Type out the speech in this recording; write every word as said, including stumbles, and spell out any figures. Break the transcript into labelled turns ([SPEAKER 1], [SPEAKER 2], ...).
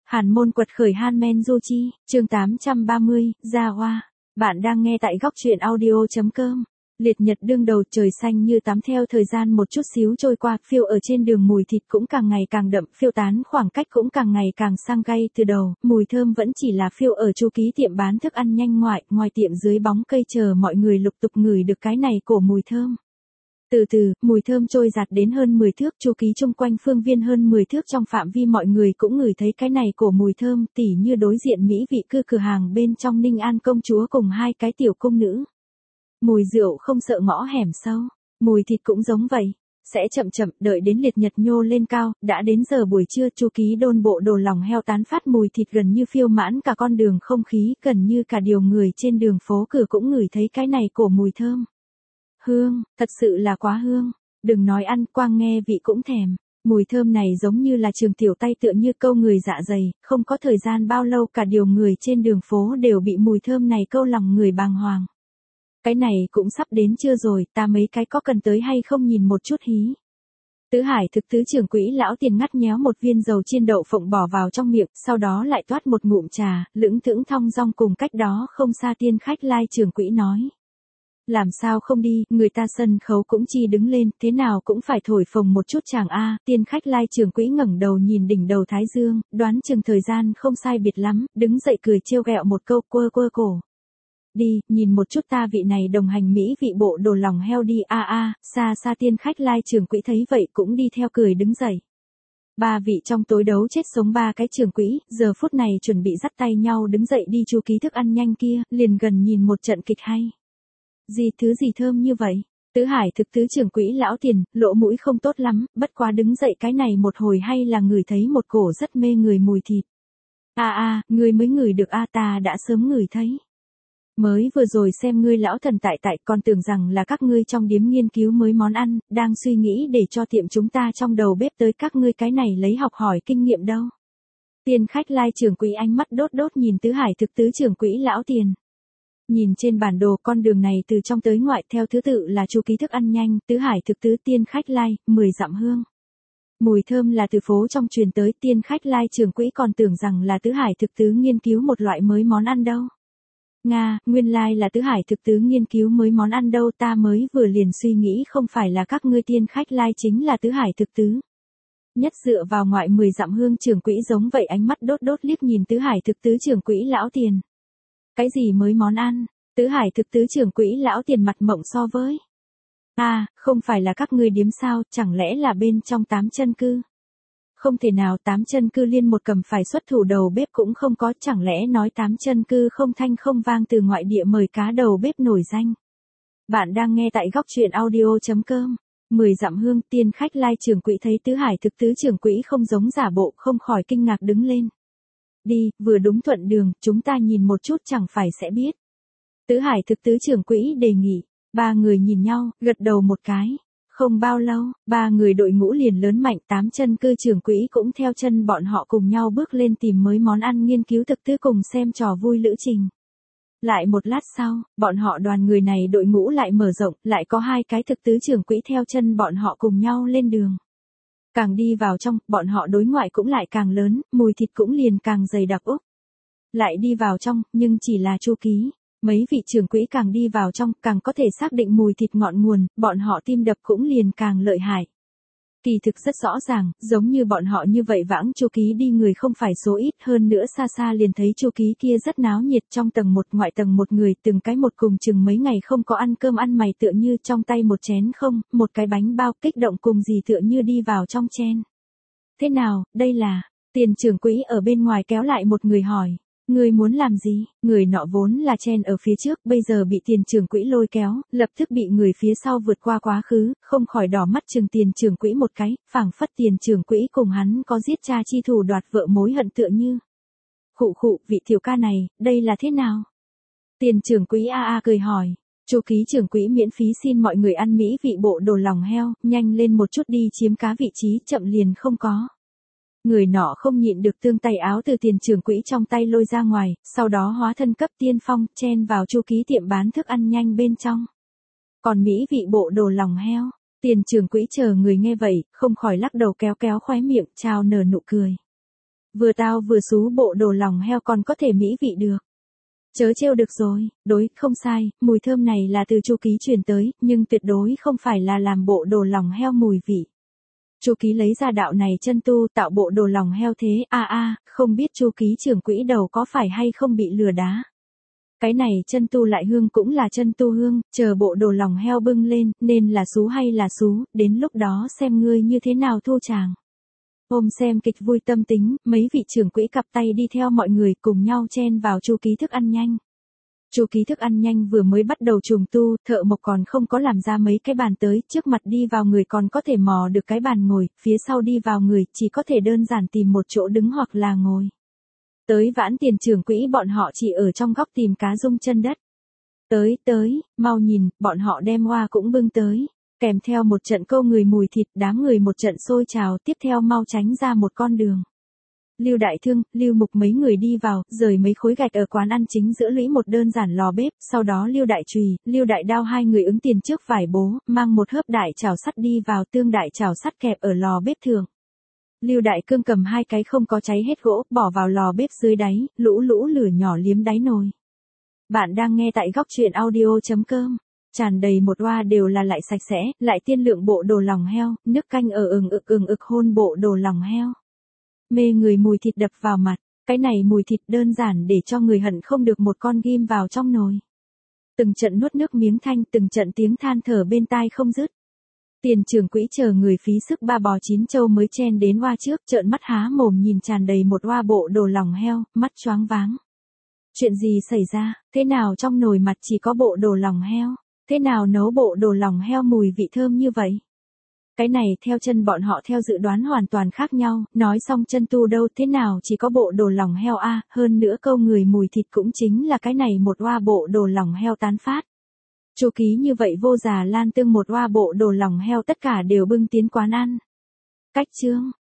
[SPEAKER 1] Hàn môn quật khởi Hanmen Yuji, chương tám trăm ba mươi, Gia Hoa. Bạn đang nghe tại góc truyện audio chấm com. Liệt nhật đương đầu, trời xanh như tắm, theo thời gian một chút xíu trôi qua, phiêu ở trên đường mùi thịt cũng càng ngày càng đậm, phiêu tán khoảng cách cũng càng ngày càng sang gay từ đầu, mùi thơm vẫn chỉ là phiêu ở Chu Ký tiệm bán thức ăn nhanh ngoại, ngoài tiệm dưới bóng cây chờ mọi người lục tục ngửi được cái này cổ mùi thơm. Từ từ, mùi thơm trôi giạt đến hơn mười thước, Chu Ký chung quanh phương viên hơn mười thước trong phạm vi mọi người cũng ngửi thấy cái này cổ mùi thơm, tỉ như đối diện mỹ vị cư cửa hàng bên trong Ninh An công chúa cùng hai cái tiểu công nữ. Mùi rượu không sợ ngõ hẻm sâu, mùi thịt cũng giống vậy, sẽ chậm chậm đợi đến liệt nhật nhô lên cao, đã đến giờ buổi trưa, Chu Ký đôn bộ đồ lòng heo tán phát mùi thịt gần như phiêu mãn cả con đường không khí, gần như cả điều người trên đường phố cửa cũng ngửi thấy cái này cổ mùi thơm. Hương, thật sự là quá hương, đừng nói ăn, quang nghe vị cũng thèm. Mùi thơm này giống như là trường tiểu tay tựa như câu người dạ dày, không có thời gian bao lâu cả điều người trên đường phố đều bị mùi thơm này câu lòng người bàng hoàng. Cái này cũng sắp đến chưa rồi, ta mấy cái có cần tới hay không nhìn một chút hí. Tứ Hải thực tứ trưởng quỹ lão tiền ngắt nhéo một viên dầu chiên đậu phộng bỏ vào trong miệng, sau đó lại toát một ngụm trà, lững thững thong dong cùng cách đó không xa tiên khách lai trưởng quỹ nói. Làm sao không đi, người ta sân khấu cũng chi đứng lên, thế nào cũng phải thổi phồng một chút chàng a. Tiên khách lai trưởng quỹ ngẩng đầu nhìn đỉnh đầu thái dương, đoán chừng thời gian không sai biệt lắm, đứng dậy cười trêu ghẹo một câu, quơ quơ cổ. Đi, nhìn một chút ta vị này đồng hành mỹ vị bộ đồ lòng heo đi a a. Xa xa tiên khách lai trưởng quỹ thấy vậy cũng đi theo cười đứng dậy. Ba vị trong tối đấu chết sống ba cái trưởng quỹ, giờ phút này chuẩn bị dắt tay nhau đứng dậy đi Chu Ký thức ăn nhanh kia, liền gần nhìn một trận kịch hay. Gì thứ gì thơm như vậy? Tứ Hải thực tứ trưởng quỹ lão tiền, lỗ mũi không tốt lắm, bất quá đứng dậy cái này một hồi hay là ngửi thấy một cổ rất mê người mùi thịt. A a, ngươi mới ngửi được a, ta đã sớm ngửi thấy. Mới vừa rồi xem ngươi lão thần tại tại, còn tưởng rằng là các ngươi trong điếm nghiên cứu mới món ăn, đang suy nghĩ để cho tiệm chúng ta trong đầu bếp tới các ngươi cái này lấy học hỏi kinh nghiệm đâu. Tiên khách lai trưởng quỹ ánh mắt đốt đốt nhìn Tứ Hải thực tứ trưởng quỹ lão tiền. Nhìn trên bản đồ con đường này từ trong tới ngoại theo thứ tự là Chu Ký thức ăn nhanh, Tứ Hải thực tứ tiên khách lai, mười dặm hương. Mùi thơm là từ phố trong truyền tới, tiên khách lai trưởng quỹ còn tưởng rằng là Tứ Hải thực tứ nghiên cứu một loại mới món ăn đâu. Nga, nguyên lai là Tứ Hải thực tứ nghiên cứu mới món ăn đâu, ta mới vừa liền suy nghĩ không phải là các ngươi tiên khách lai chính là Tứ Hải thực tứ. Nhất dựa vào ngoại mười dặm hương trưởng quỹ giống vậy ánh mắt đốt đốt liếc nhìn Tứ Hải thực tứ trưởng quỹ lão tiền. Cái gì mới món ăn? Tứ Hải thực tứ trưởng quỹ lão tiền mặt mộng so với. À, không phải là các ngươi điếm sao, chẳng lẽ là bên trong tám chân cư? Không thể nào, tám chân cư liên một cầm phải xuất thủ đầu bếp cũng không có, chẳng lẽ nói tám chân cư không thanh không vang từ ngoại địa mời cá đầu bếp nổi danh. Bạn đang nghe tại góc truyện audio chấm com. Mười dặm hương, tiên khách lai trưởng quỹ thấy Tứ Hải thực tứ trưởng quỹ không giống giả bộ, không khỏi kinh ngạc đứng lên. Đi, vừa đúng thuận đường, chúng ta nhìn một chút chẳng phải sẽ biết. Tứ Hải thực tứ trưởng quỹ đề nghị, ba người nhìn nhau, gật đầu một cái. Không bao lâu, ba người đội ngũ liền lớn mạnh, tám chân cư trưởng quỹ cũng theo chân bọn họ cùng nhau bước lên tìm mới món ăn nghiên cứu thực tứ cùng xem trò vui lữ trình. Lại một lát sau, bọn họ đoàn người này đội ngũ lại mở rộng, lại có hai cái thực tứ trưởng quỹ theo chân bọn họ cùng nhau lên đường. Càng đi vào trong, bọn họ đối ngoại cũng lại càng lớn, mùi thịt cũng liền càng dày đặc úc. Lại đi vào trong, nhưng chỉ là Chu Ký. Mấy vị trưởng quỹ càng đi vào trong, càng có thể xác định mùi thịt ngọn nguồn, bọn họ tim đập cũng liền càng lợi hại. Kỳ thực rất rõ ràng, giống như bọn họ như vậy vãng Chu Ký đi người không phải số ít, hơn nữa xa xa liền thấy Chu Ký kia rất náo nhiệt, trong tầng một ngoại tầng một người, từng cái một cùng chừng mấy ngày không có ăn cơm ăn mày tựa như trong tay một chén không, một cái bánh bao kích động cùng gì tựa như đi vào trong chen. Thế nào, đây là, tiền trưởng quỹ ở bên ngoài kéo lại một người hỏi. Người muốn làm gì? Người nọ vốn là chen ở phía trước, bây giờ bị tiền trưởng quỹ lôi kéo, lập tức bị người phía sau vượt qua quá khứ, không khỏi đỏ mắt chừng tiền trưởng quỹ một cái, phảng phất tiền trưởng quỹ cùng hắn có giết cha chi thủ đoạt vợ mối hận tựa như. Khụ khụ, vị tiểu ca này, đây là thế nào? Tiền trưởng quỹ a a cười hỏi. Chu Ký trưởng quỹ miễn phí xin mọi người ăn mỹ vị bộ đồ lòng heo, nhanh lên một chút đi chiếm cá vị trí, chậm liền không có. Người nọ không nhịn được tương tay áo từ tiền trưởng quỹ trong tay lôi ra ngoài, sau đó hóa thân cấp tiên phong, chen vào Chu Ký tiệm bán thức ăn nhanh bên trong. Còn mỹ vị bộ đồ lòng heo, tiền trưởng quỹ chờ người nghe vậy, không khỏi lắc đầu kéo kéo khóe miệng, chào nở nụ cười. Vừa tao vừa xú bộ đồ lòng heo còn có thể mỹ vị được. Chớ trêu được rồi, đối, không sai, mùi thơm này là từ Chu Ký truyền tới, nhưng tuyệt đối không phải là làm bộ đồ lòng heo mùi vị. Chu Ký lấy ra đạo này chân tu tạo bộ đồ lòng heo thế, a a, không biết Chu Ký trưởng quỹ đầu có phải hay không bị lừa đá. Cái này chân tu lại hương cũng là chân tu hương, chờ bộ đồ lòng heo bưng lên, nên là xú hay là xú, đến lúc đó xem ngươi như thế nào thu chàng. Ôm xem kịch vui tâm tính, mấy vị trưởng quỹ cặp tay đi theo mọi người cùng nhau chen vào Chu Ký thức ăn nhanh. Chu Ký thức ăn nhanh vừa mới bắt đầu trùng tu, thợ mộc còn không có làm ra mấy cái bàn tới, trước mặt đi vào người còn có thể mò được cái bàn ngồi, phía sau đi vào người chỉ có thể đơn giản tìm một chỗ đứng hoặc là ngồi. Tới vãn tiền trưởng quỹ bọn họ chỉ ở trong góc tìm cá rung chân đất. Tới, tới, mau nhìn, bọn họ đem hoa cũng bưng tới. Kèm theo một trận câu người mùi thịt, đám người một trận sôi trào, tiếp theo mau tránh ra một con đường. Lưu Đại Thương, Lưu Mục mấy người đi vào, rời mấy khối gạch ở quán ăn chính giữa lũy một đơn giản lò bếp, sau đó Lưu Đại Chùy, Lưu Đại Đao hai người ứng tiền trước vải bố, mang một hớp đại chảo sắt đi vào, tương đại chảo sắt kẹp ở lò bếp thường. Lưu Đại Cương cầm hai cái không có cháy hết gỗ, bỏ vào lò bếp dưới đáy, lũ lũ lửa nhỏ liếm đáy nồi. Bạn đang nghe tại góc truyện audio chấm com. Tràn đầy một oa đều là lại sạch sẽ, lại tiên lượng bộ đồ lòng heo, nước canh ở ừng ực ừng ực hôn bộ đồ lòng heo. Mê người mùi thịt đập vào mặt, cái này mùi thịt đơn giản để cho người hận không được một con ghim vào trong nồi. Từng trận nuốt nước miếng thanh, từng trận tiếng than thở bên tai không dứt. Tiền trưởng quỹ chờ người phí sức ba bò chín châu mới chen đến oa trước, trợn mắt há mồm nhìn tràn đầy một oa bộ đồ lòng heo, mắt choáng váng. Chuyện gì xảy ra, thế nào trong nồi mặt chỉ có bộ đồ lòng heo? Thế nào nấu bộ đồ lòng heo mùi vị thơm như vậy? Cái này theo chân bọn họ theo dự đoán hoàn toàn khác nhau, nói xong chân tu đâu thế nào chỉ có bộ đồ lòng heo a, hơn nữa câu người mùi thịt cũng chính là cái này một oa bộ đồ lòng heo tán phát. Chu Ký như vậy vô già lan tương một oa bộ đồ lòng heo tất cả đều bưng tiến quán ăn. Cách chương,